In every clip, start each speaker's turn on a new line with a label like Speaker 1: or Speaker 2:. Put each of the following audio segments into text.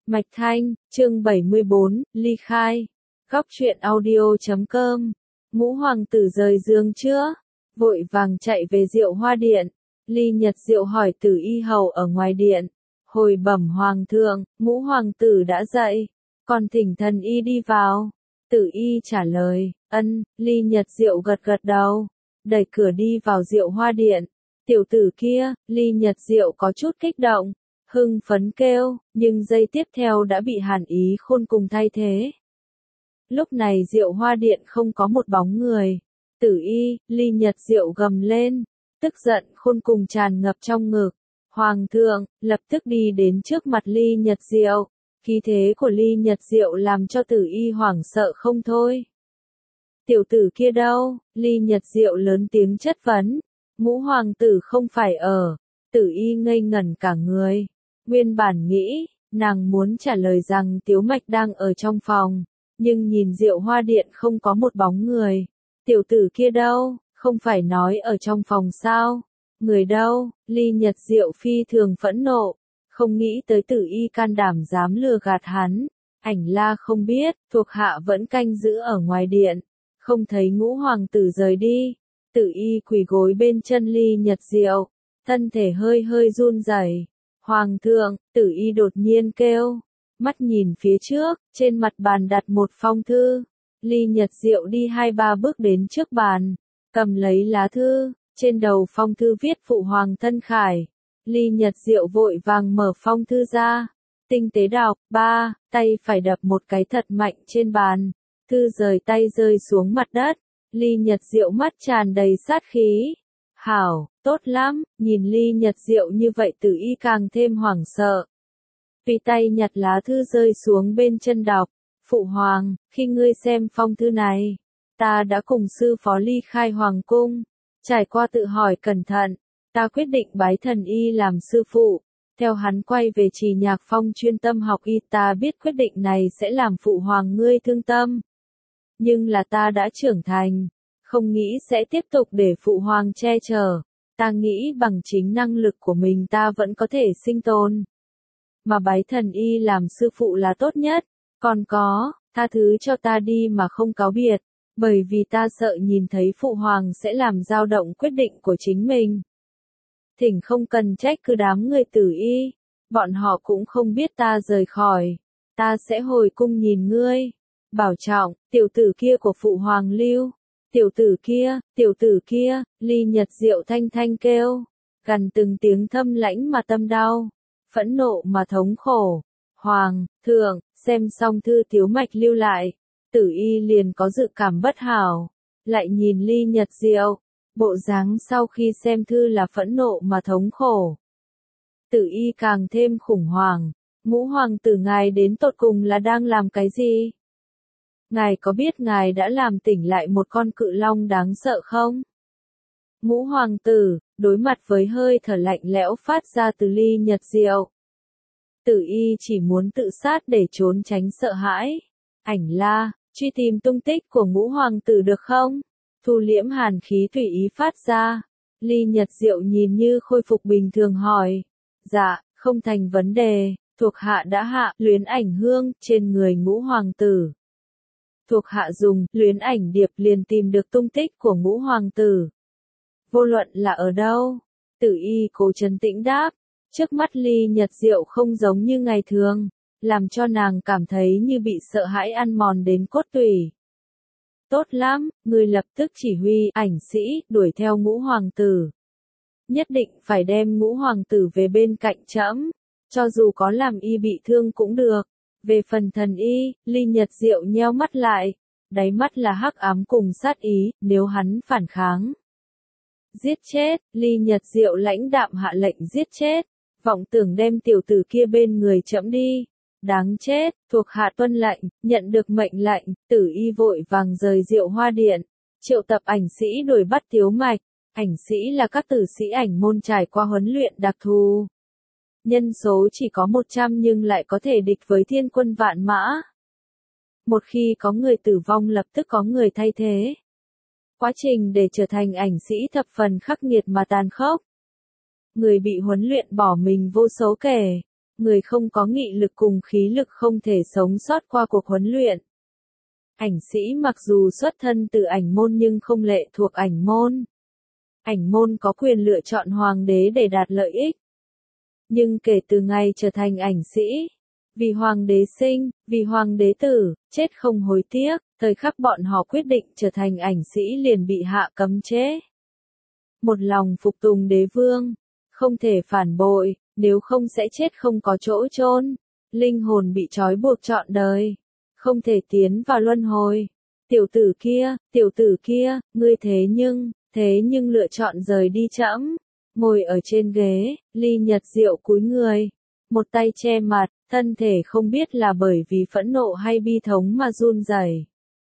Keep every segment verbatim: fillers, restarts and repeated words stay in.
Speaker 1: Mạch Thanh, chương bảy mươi bốn, ly khai. Góc truyện audio chấm com. Ngũ hoàng tử rời giường chưa? Vội vàng chạy về Diệu Hoa điện. Ly Nhật Diệu hỏi Tử Y hầu ở ngoài điện. Hồi bẩm hoàng thượng, ngũ hoàng tử đã dậy. Còn thỉnh thần y đi vào. Tử Y trả lời, ân. Ly Nhật Diệu gật gật đầu. Đẩy cửa đi vào Diệu Hoa điện. Tiểu tử kia, Ly Nhật Diệu có chút kích động. Hưng phấn kêu, nhưng giây tiếp theo đã bị Hàn Ý Khôn cùng thay thế. Lúc này Diệu Hoa điện không có một bóng người. Tử Y, Ly Nhật Diệu gầm lên, tức giận khôn cùng tràn ngập trong ngực. Hoàng thượng, lập tức đi đến trước mặt Ly Nhật Diệu. Khí thế của Ly Nhật Diệu làm cho Tử Y hoảng sợ không thôi. Tiểu tử kia đâu? Ly Nhật Diệu lớn tiếng chất vấn. Ngũ hoàng tử không phải ở. Tử Y ngây ngẩn cả người. Nguyên bản nghĩ, nàng muốn trả lời rằng Tiếu Mạch đang ở trong phòng, nhưng nhìn Diệu Hoa điện không có một bóng người. Tiểu tử kia đâu, không phải nói ở trong phòng sao? Người đâu? Ly Nhật Diệu phi thường phẫn nộ, không nghĩ tới Tử Y can đảm dám lừa gạt hắn. Ảnh La không biết, thuộc hạ vẫn canh giữ ở ngoài điện, không thấy ngũ hoàng tử rời đi. Tử Y quỳ gối bên chân Ly Nhật Diệu, thân thể hơi hơi run rẩy. Hoàng thượng, Tử Y đột nhiên kêu, mắt nhìn phía trước, trên mặt bàn đặt một phong thư. Ly Nhật Diệu đi hai ba bước đến trước bàn, cầm lấy lá thư, trên đầu phong thư viết phụ hoàng thân khải. Ly Nhật Diệu vội vàng mở phong thư ra, tinh tế đọc, ba, tay phải đập một cái thật mạnh trên bàn, thư rời tay rơi xuống mặt đất. Ly Nhật Diệu mắt tràn đầy sát khí. Hảo, tốt lắm, nhìn Ly Nhật Diệu như vậy Tử Y càng thêm hoảng sợ. Tùy tay nhặt lá thư rơi xuống bên chân đọc, phụ hoàng, khi ngươi xem phong thư này, ta đã cùng sư phó ly khai hoàng cung, trải qua tự hỏi cẩn thận, ta quyết định bái thần y làm sư phụ, theo hắn quay về Trì Nhạc Phong chuyên tâm học y. Ta biết quyết định này sẽ làm phụ hoàng ngươi thương tâm, nhưng là ta đã trưởng thành, không nghĩ sẽ tiếp tục để phụ hoàng che chở. Ta nghĩ bằng chính năng lực của mình ta vẫn có thể sinh tồn. Mà bái thần y làm sư phụ là tốt nhất. Còn có, tha thứ cho ta đi mà không cáo biệt, bởi vì ta sợ nhìn thấy phụ hoàng sẽ làm dao động quyết định của chính mình. Thỉnh không cần trách cứ đám người Tử Y, bọn họ cũng không biết ta rời khỏi. Ta sẽ hồi cung nhìn ngươi. Bảo trọng, tiểu tử kia của phụ hoàng lưu. Tiểu tử kia, tiểu tử kia, Ly Nhật Diệu thanh thanh kêu, gần từng tiếng thâm lãnh mà tâm đau, phẫn nộ mà thống khổ. Hoàng thượng, xem xong thư Tiếu Mạch lưu lại, Tử Y liền có dự cảm bất hảo, lại nhìn Ly Nhật Diệu, bộ dáng sau khi xem thư là phẫn nộ mà thống khổ. Tử Y càng thêm khủng hoảng, ngũ hoàng tử ngài đến tột cùng là đang làm cái gì? Ngài có biết ngài đã làm tỉnh lại một con cự long đáng sợ không? Ngũ hoàng tử, đối mặt với hơi thở lạnh lẽo phát ra từ Ly Nhật Diệu. Tử Y chỉ muốn tự sát để trốn tránh sợ hãi. Ảnh La, truy tìm tung tích của ngũ hoàng tử được không? Thu liễm hàn khí tùy ý phát ra. Ly Nhật Diệu nhìn như khôi phục bình thường hỏi. Dạ, không thành vấn đề, thuộc hạ đã hạ luyến ảnh hương trên người ngũ hoàng tử. Thuộc hạ dùng luyến ảnh điệp liền tìm được tung tích của ngũ hoàng tử. Vô luận là ở đâu? Tử Y cố trấn tĩnh đáp. Trước mắt Ly Nhật Diệu không giống như ngày thường, làm cho nàng cảm thấy như bị sợ hãi ăn mòn đến cốt tủy. Tốt lắm, ngươi lập tức chỉ huy ảnh sĩ đuổi theo ngũ hoàng tử. Nhất định phải đem ngũ hoàng tử về bên cạnh trẫm, cho dù có làm y bị thương cũng được. Về phần thần y, Ly Nhật Diệu nheo mắt lại, đáy mắt là hắc ám cùng sát ý, nếu hắn phản kháng. Giết chết, Ly Nhật Diệu lãnh đạm hạ lệnh giết chết, vọng tưởng đem tiểu tử kia bên người trẫm đi. Đáng chết, thuộc hạ tuân lệnh, nhận được mệnh lệnh, Tử Y vội vàng rời Diệu Hoa điện, triệu tập ảnh sĩ đuổi bắt Tiếu Mạch. Ảnh sĩ là các tử sĩ ảnh môn trải qua huấn luyện đặc thù. Nhân số chỉ có một trăm nhưng lại có thể địch với thiên quân vạn mã. Một khi có người tử vong lập tức có người thay thế. Quá trình để trở thành ảnh sĩ thập phần khắc nghiệt mà tàn khốc. Người bị huấn luyện bỏ mình vô số kể. người không có nghị lực cùng khí lực không thể sống sót qua cuộc huấn luyện. Ảnh sĩ mặc dù xuất thân từ ảnh môn nhưng không lệ thuộc ảnh môn. Ảnh môn có quyền lựa chọn hoàng đế để đạt lợi ích. Nhưng kể từ ngày trở thành ảnh sĩ, vì hoàng đế sinh, vì hoàng đế tử, chết không hối tiếc, thời khắc bọn họ quyết định trở thành ảnh sĩ liền bị hạ cấm chế. Một lòng phục tùng đế vương, không thể phản bội, nếu không sẽ chết không có chỗ chôn. Linh hồn bị trói buộc trọn đời, không thể tiến vào luân hồi. Tiểu tử kia, tiểu tử kia, ngươi thế nhưng, thế nhưng lựa chọn rời đi trẫm. Ngồi ở trên ghế, Ly Nhật Diệu cúi người, một tay che mặt, thân thể không biết là bởi vì phẫn nộ hay bi thống mà run rẩy.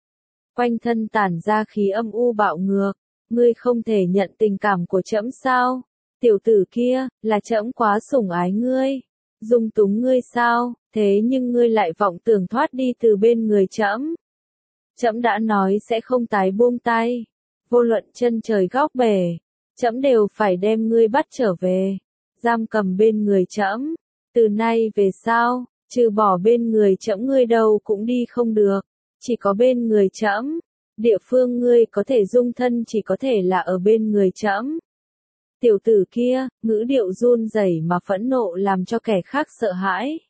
Speaker 1: Quanh thân tản ra khí âm u bạo ngược, ngươi không thể nhận tình cảm của trẫm sao? Tiểu tử kia, là trẫm quá sủng ái ngươi, dung túng ngươi sao? Thế nhưng ngươi lại vọng tưởng thoát đi từ bên người trẫm. Trẫm đã nói sẽ không tái buông tay, vô luận chân trời góc bể, trẫm đều phải đem ngươi bắt trở về, giam cầm bên người trẫm. Từ nay về sau, trừ bỏ bên người trẫm ngươi đâu cũng đi không được, chỉ có bên người trẫm. Địa phương ngươi có thể dung thân chỉ có thể là ở bên người trẫm. Tiểu tử kia, ngữ điệu run rẩy mà phẫn nộ làm cho kẻ khác sợ hãi.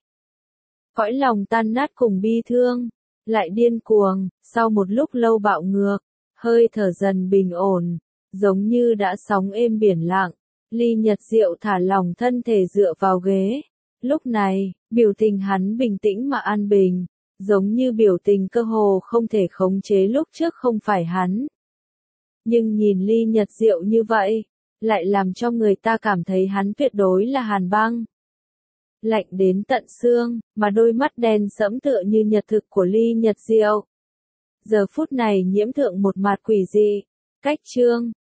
Speaker 1: Cõi lòng tan nát cùng bi thương, lại điên cuồng, sau một lúc lâu bạo ngược, hơi thở dần bình ổn, giống như đã sóng êm biển lặng. Ly Nhật Diệu thả lỏng thân thể dựa vào ghế. Lúc này, biểu tình hắn bình tĩnh mà an bình, giống như biểu tình cơ hồ không thể khống chế lúc trước không phải hắn. Nhưng nhìn Ly Nhật Diệu như vậy, lại làm cho người ta cảm thấy hắn tuyệt đối là hàn băng. Lạnh đến tận xương, mà đôi mắt đen sẫm tựa như nhật thực của Ly Nhật Diệu. Giờ phút này nhiễm thượng một mạt quỷ dị. Cách chương